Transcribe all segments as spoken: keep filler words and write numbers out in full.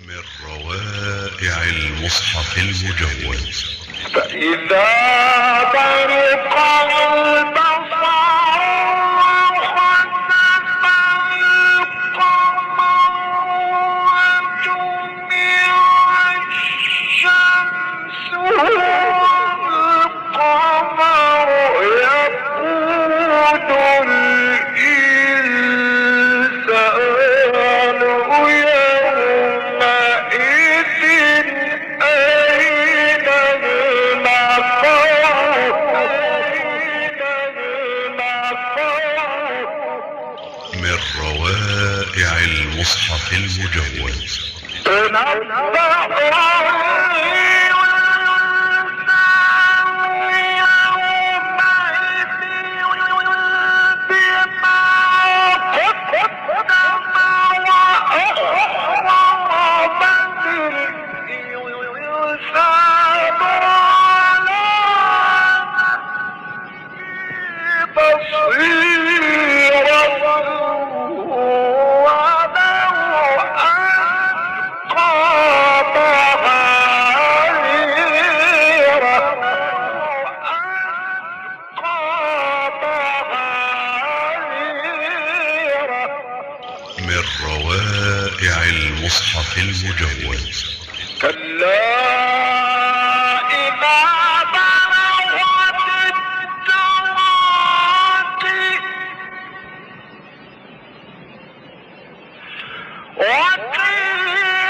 من روائع المصحف المجود. فإذا برق البصر وخسف القمر وجمع الشمس والقمر يقول الإنسان يومئذ أين من روائع المصحف المجود. من روائع المصحف المجود. كلا إذا بلغت التراقي وقيل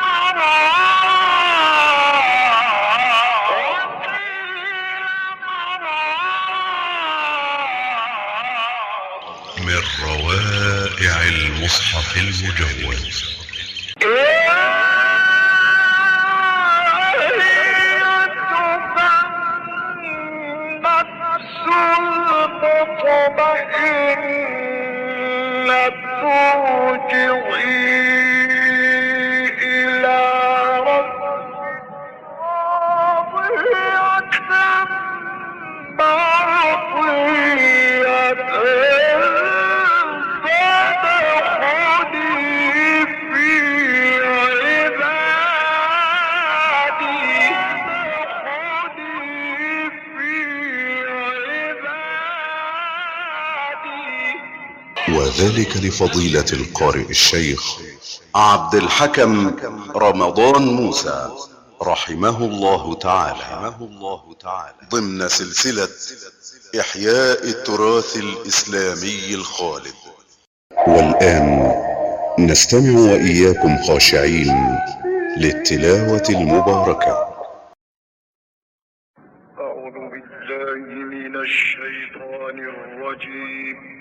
من روائع المصحف المجود. وذلك لفضيلة القارئ الشيخ عبد الحكم رمضان موسى رحمه الله تعالى ضمن سلسلة إحياء التراث الإسلامي الخالد. والآن نستمع وإياكم خاشعين للتلاوة المباركة. أعوذ بالله من الشيطان الرجيم.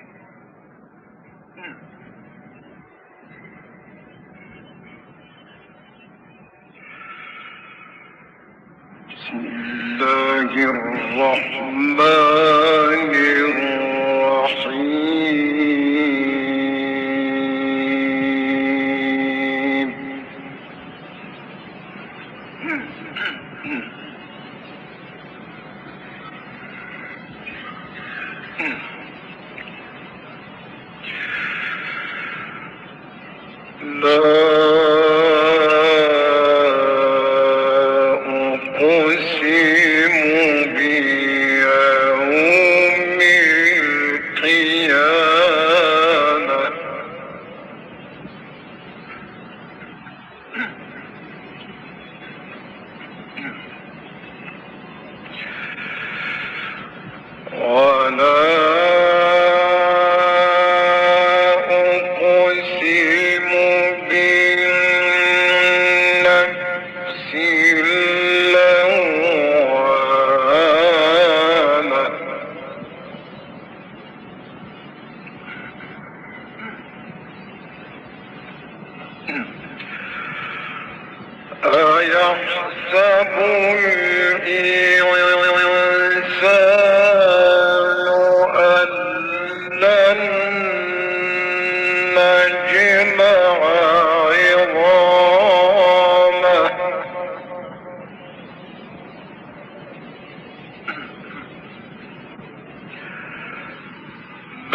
بسم الله الرحمن الرحيم. لا أيحسب الإنسان أن لن نجمع عظامه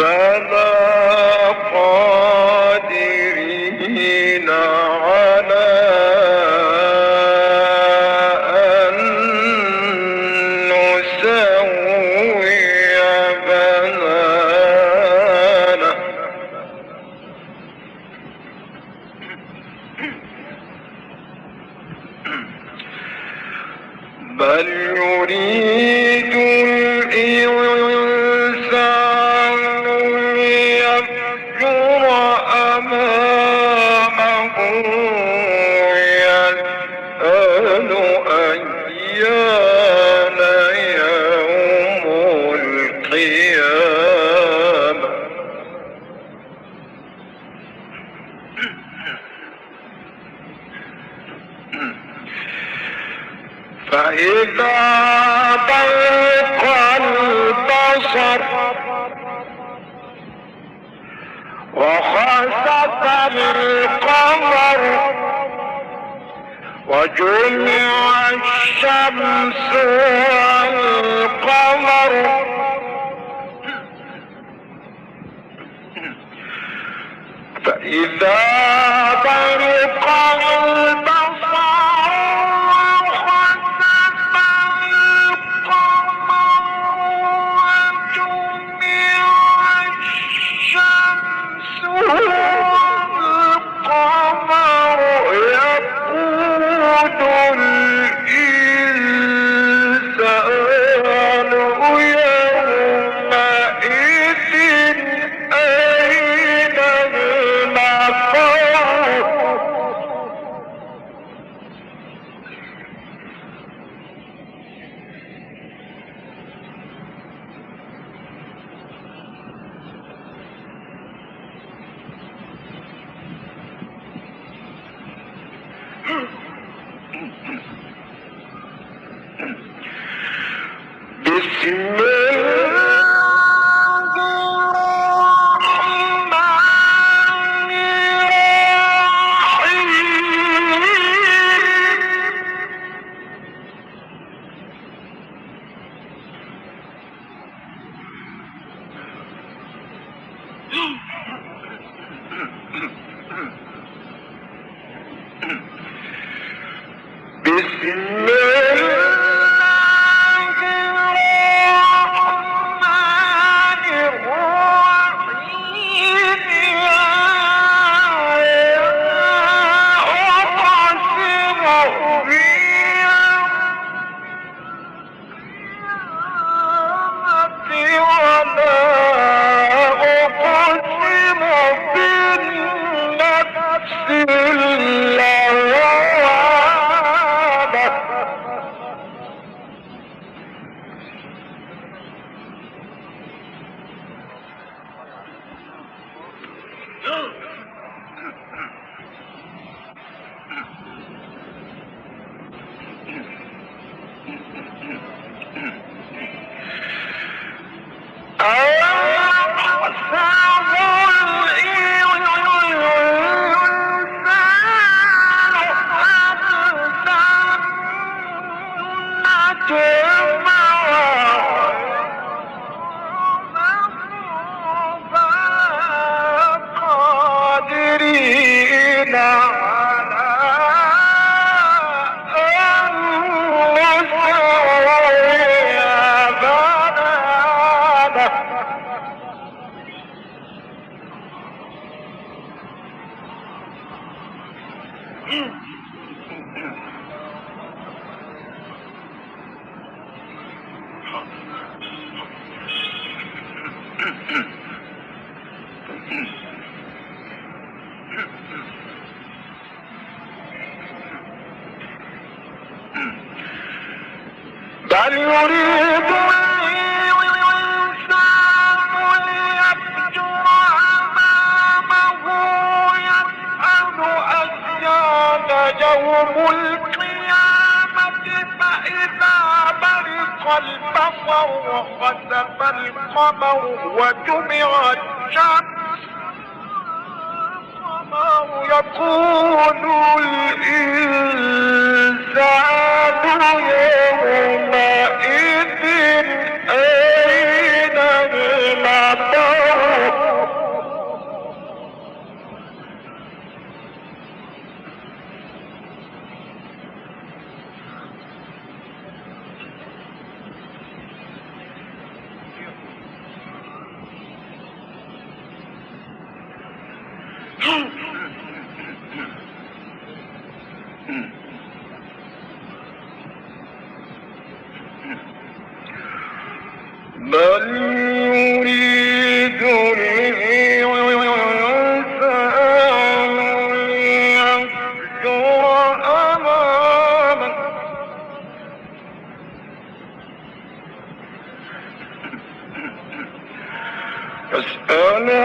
بلى قادرين على بل يريد الإنسان ليفجر أمامه يسأل أيان يوم القيامة. فإذا برق البصر وخسف القمر وجمع الشمس والقمر فإذا برق البصر وخسف القمر وجمع الشمس والقمر يقول الإنسان يومئذ أين المفر. بسم الله الرحمن الرحيم. بسم الله بل يريد الإنسان ليفجر أمامه يسأل أيان يوم القيامة فإذا برق البصر وخسف القمر وجمع الشمس يقول الإنسان يومئذ أين المفر.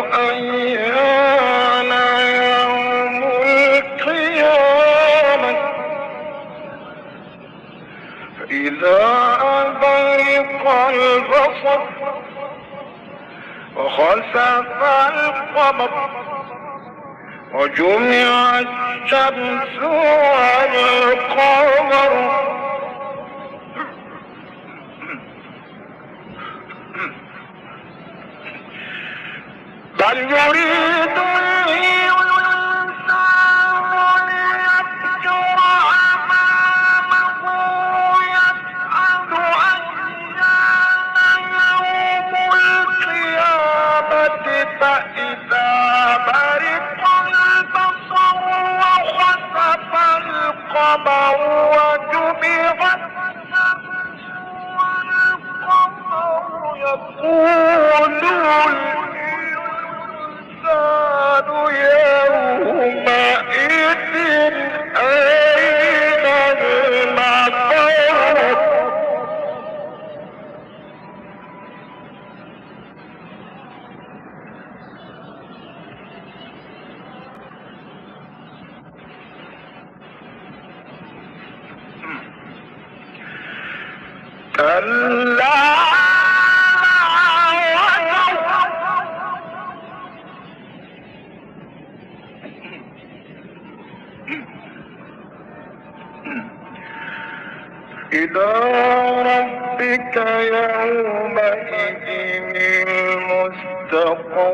أيان يوم القيامة فإذا برق البصر وخسف القمر وجمع الشمس والقمر بل يريد الإنسان ليفجر أمامه يسأل أيان يوم القيامة فإذا برق البصر وخسف القمر وجمع الشمس والقمر يقول يومئذ أين المفر كلا إلى ربك يومئذ المستقر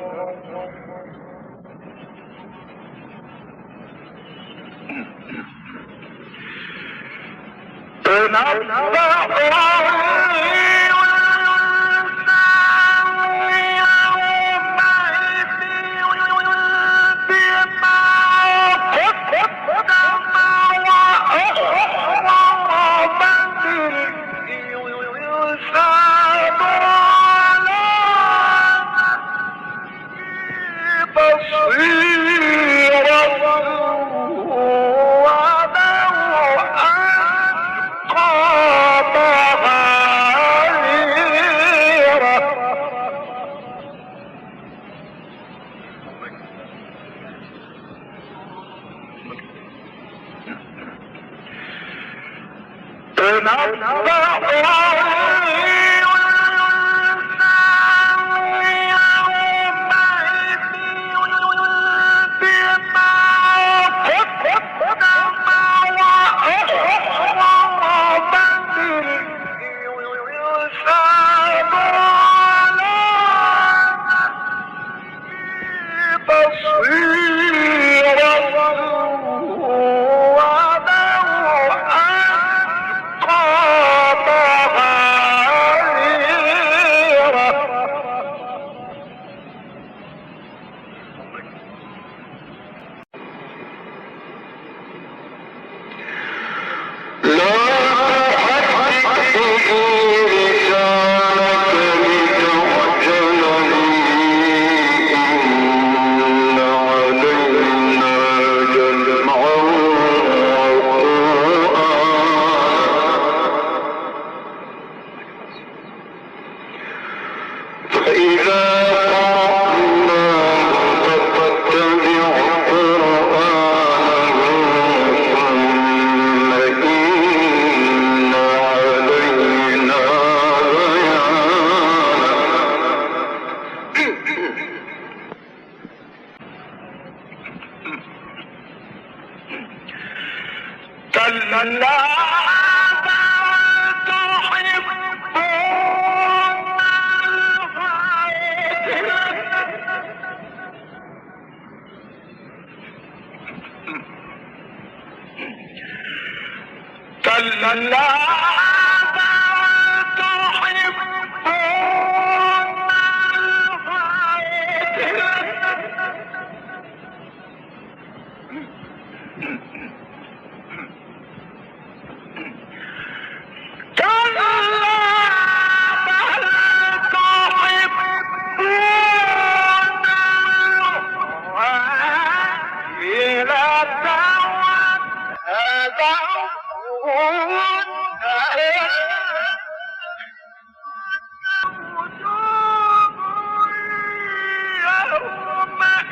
Oh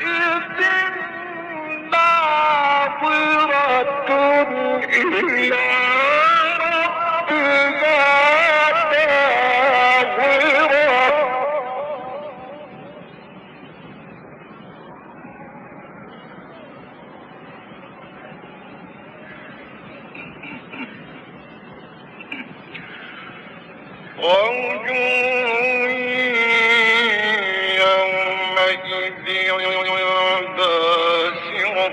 ناظرة إلى ربها ناظرة ووجوه يومئذ باسرة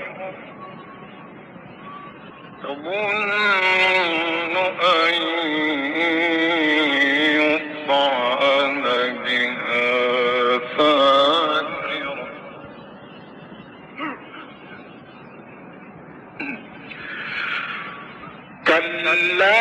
تظن أن يفعل بها فاقرة كلا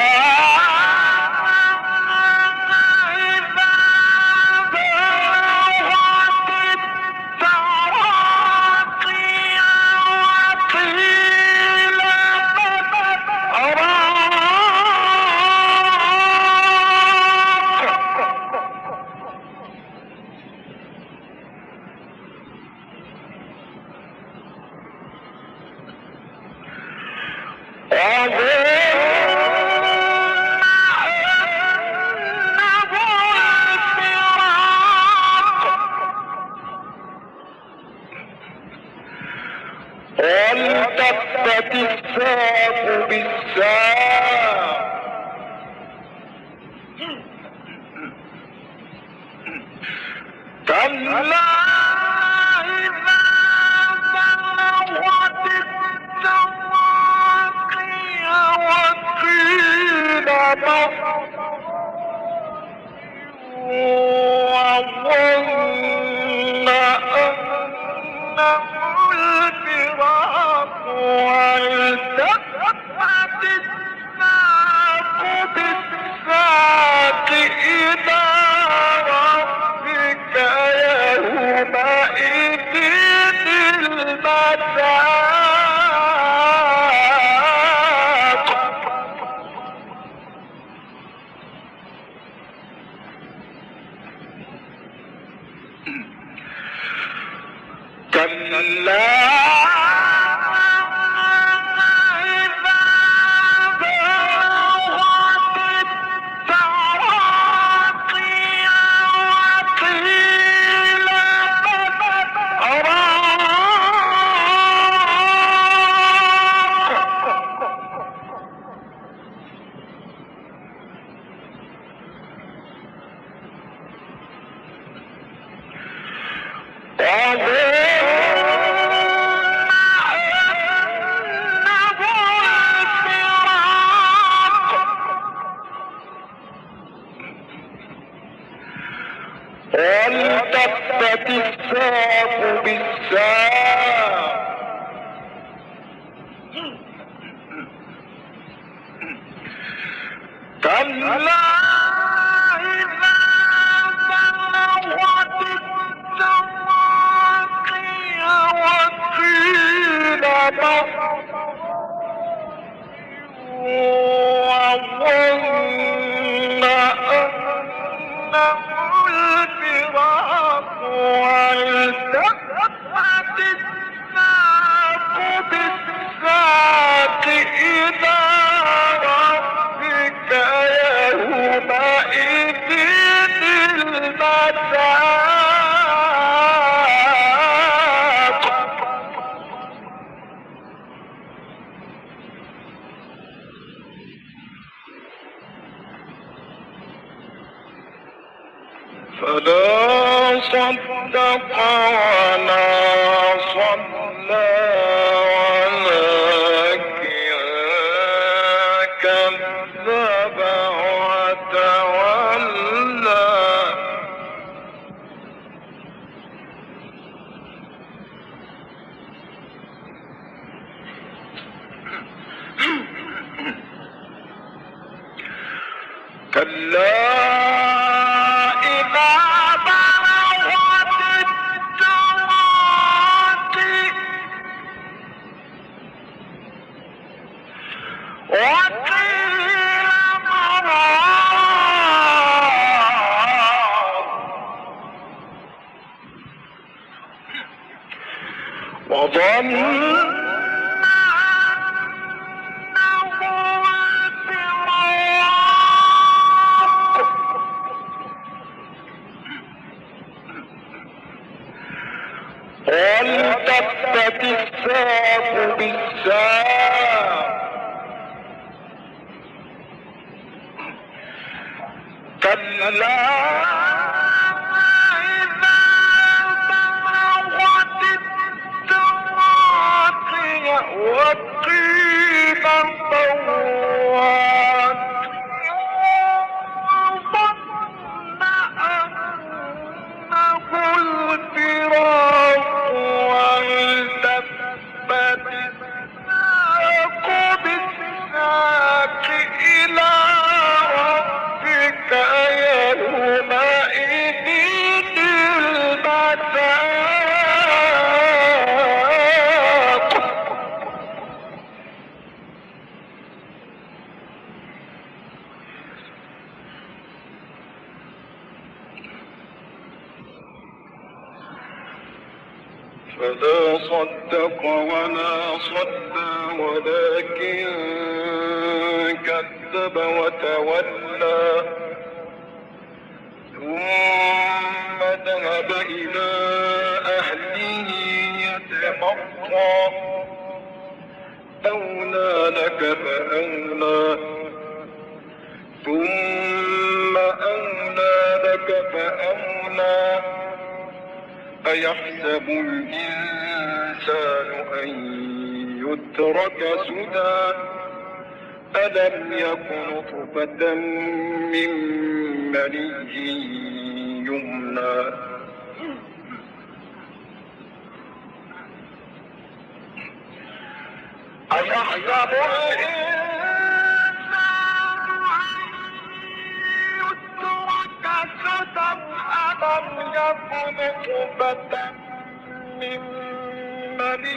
والتفت الساق بالساق كلا إذا بلغت التراقي وقيل من وظن أنه الفراق والتفت الساق بالساق إلى ربك يومئذ المساق كلا والتفت الساق بالساق كلا إذا بلغت التراقي وقيل من وظن أنه الفراق والتفت الساق بالساق إلى ربك يومئذ المساق فلا صدق ولا صلى ولكن كذب وتولى كلا والتفت الساق بالساق كلا إذا بلغت التراقي وقيل طوات ظن أنه الفراق والتفت الساق بالساق إلى ربك يومئذ المساق فلا صدق ولا صلى ولكن كذب وتولى ثم ذهب إلى أهله يتمطى أولى لك فأولى ثم أولى لك فأولى أيحسب الإنسان أن يترك سدى ألم يكن نطفة من مني يمنى أيحسب الإنسان أن يترك سدى ألم يكن نطفة من مني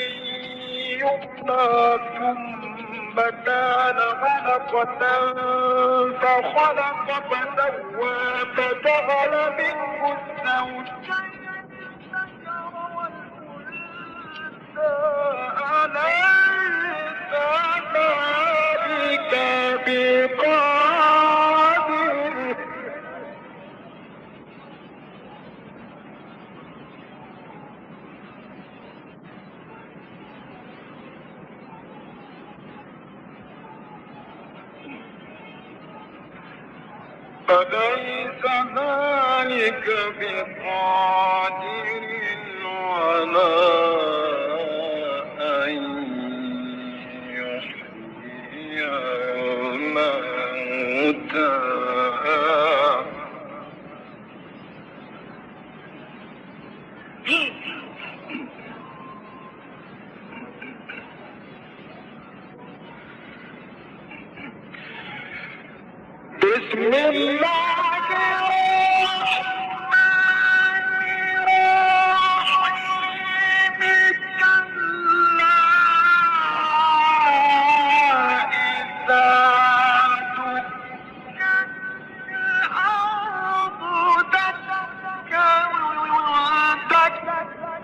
يمنى ثم كان علقة فخلق فسوى فجعل منه الزوجين الذكر والأنثى أليس ذلك بقادر أليس ذلك بقادر على أن يحيي الموتى بسم الله الرحمن الرحيم كلا إذا دكت الأرض دكا دكا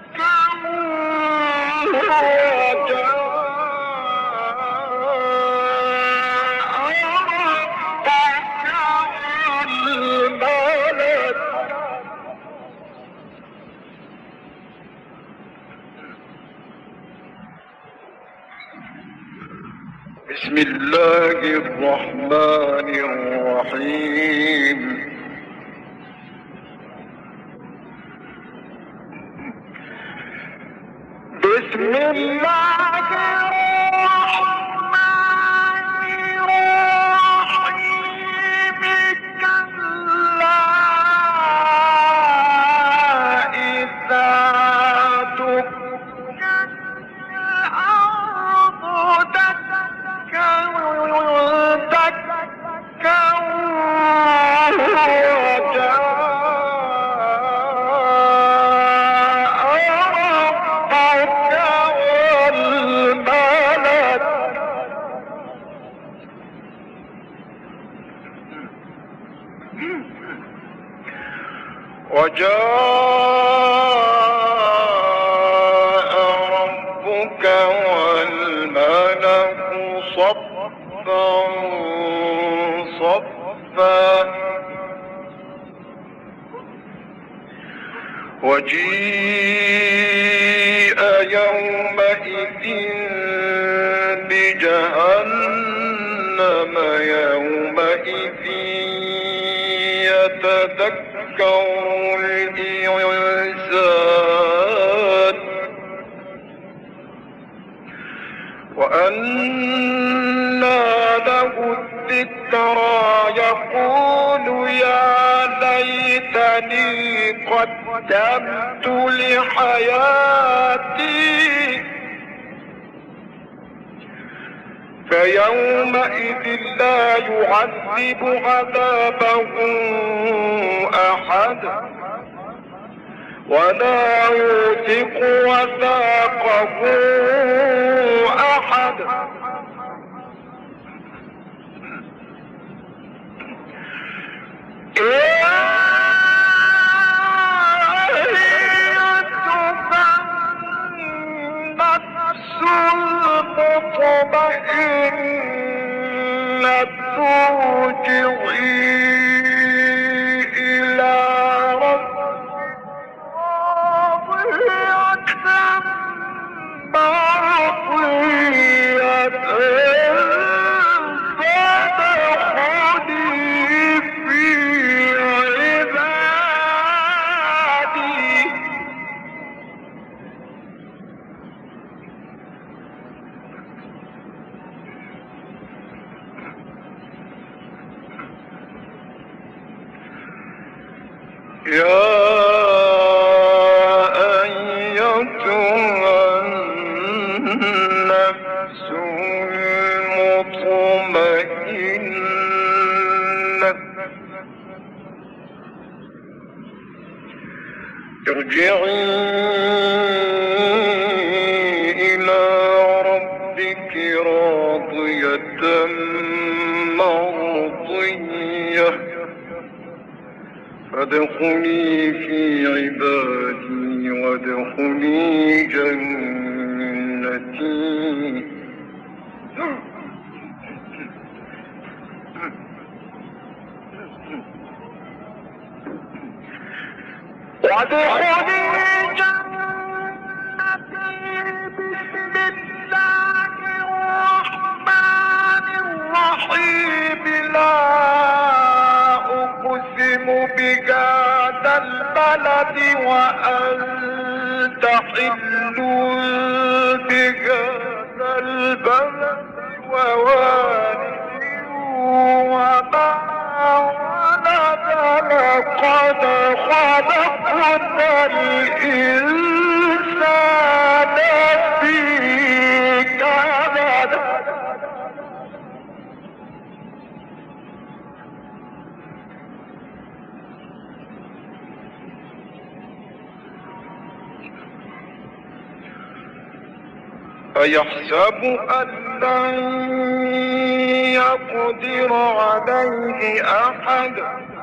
بسم الله الرحمن الرحيم بسم الله الرحمن الرحيم كلا إذا دكت الأرض دكا وجاء ربك صفا صفا وجيء يومئذ بجهنم يومئذ يتذكر الإنسان وأنى له الذكرى يقول يا ليتني قدمت لحياتي فيومئذ لا يعذب عذابه أحد ولا يوثق وثاقه أحد المطمئنة ترجعي إلى ربك مرضية فادخلي في عبادي يا أيتها النفس المطمئنة ارجعي إلى ربك راضية مرضية فادخلي في عبادي وادخلي جنتي وادخلي جنتي بسم الله الرحمن الرحيم لا أقسم بهذا البلد وأنت حل بهذا البلد ووالد وما ولد لقد خلقنا الإنسان في كبد أيحسب أن لن يقدر عليه أحد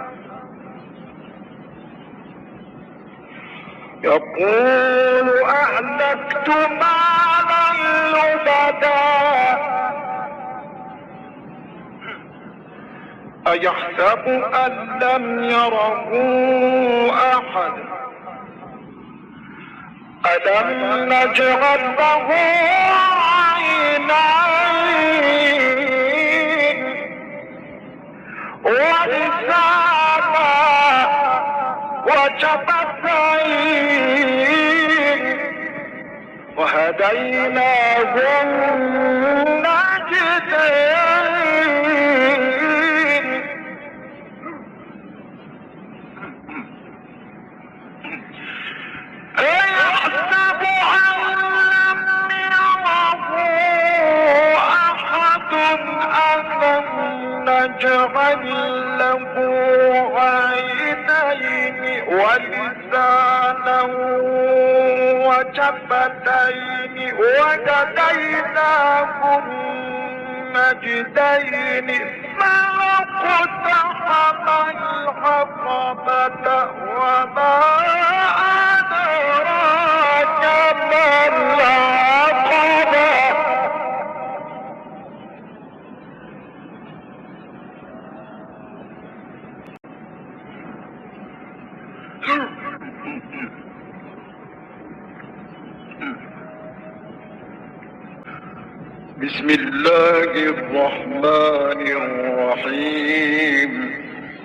يقول أهلكت مالا لبدا أيحسب أن لم يره أحد ألم نجعل له عينين ولسانا وشفتين وهديناه النجدين أيحسب أن لم يره أحد ألم نجعل له عينين ولسانا وشفتين وهديناه النجدين فاقتحم العقبة وما أدراك ما العقبة بسم الله الرحمن الرحيم.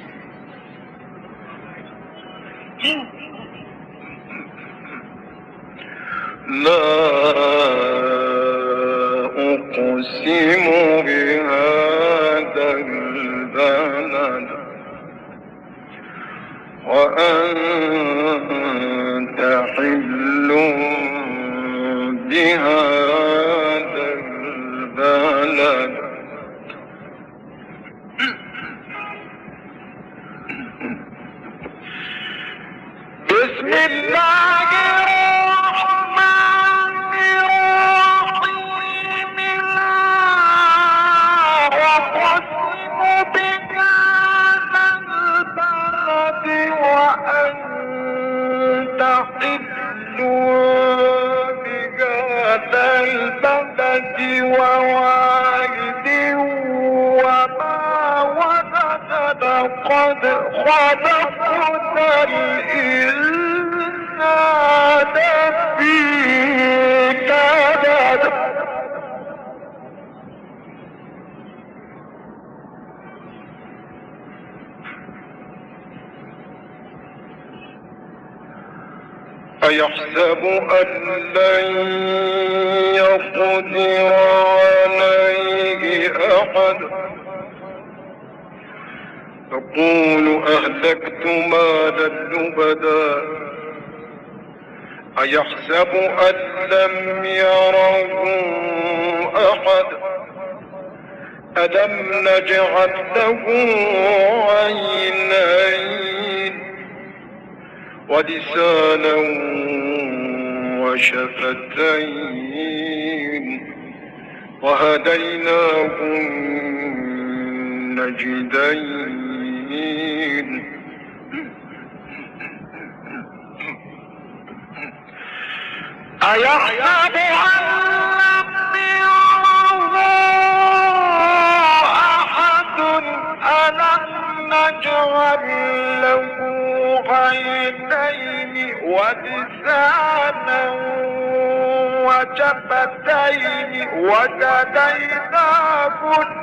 لا أقسم بهذا البلد وأنت حل بهذا البلد بسم الله الرحمن الرحيم. لا أقسم بهذا البلد وأنت حل بهذا البلد ووالد وما ولد لقد خلقنا الإنسان في كبد. أيحسب أن لن يقدر عليه أحد يقول أهلكت مالا لبدا أيحسب أن لم يره أحد ألم نجعل له عينين ولسانا وشفتين وهديناه النجدين. أيحسب أن لم يره أحد ألم نجعل له عينين ولسانا وشفتين وهديناه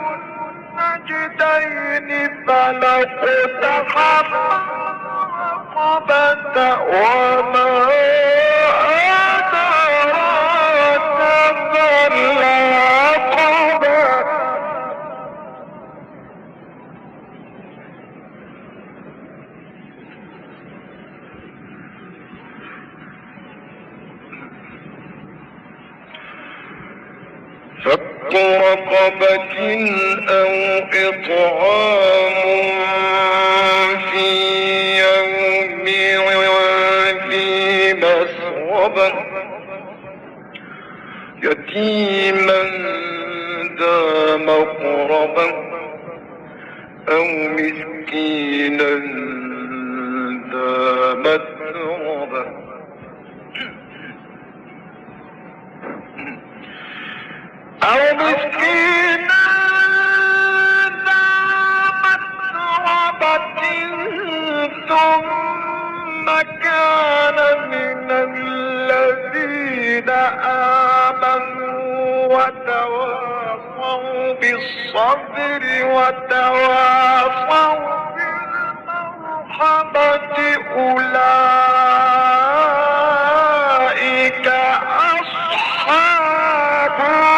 النجدين فلا اقتحم العقبة وما أدراك ما العقبة. فك رقبة أو إطعام في يوم ذي مسغبة يتيما ذا مقربة أو مسكينا ذا متربة أو مسكينا ذا متربة ثم كان من الذين آمنوا وتواصوا بالصبر وتواصوا بالمرحمة أولئك أصحاب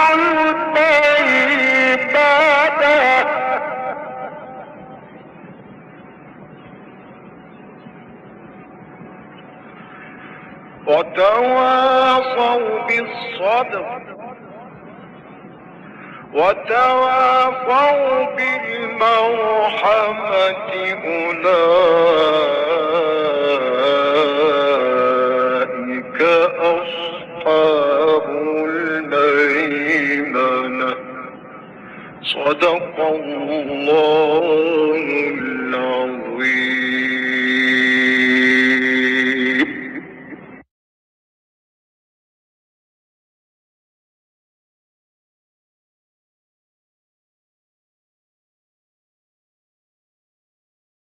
وتواصوا بالصبر وتواصوا بالمرحمة أولئك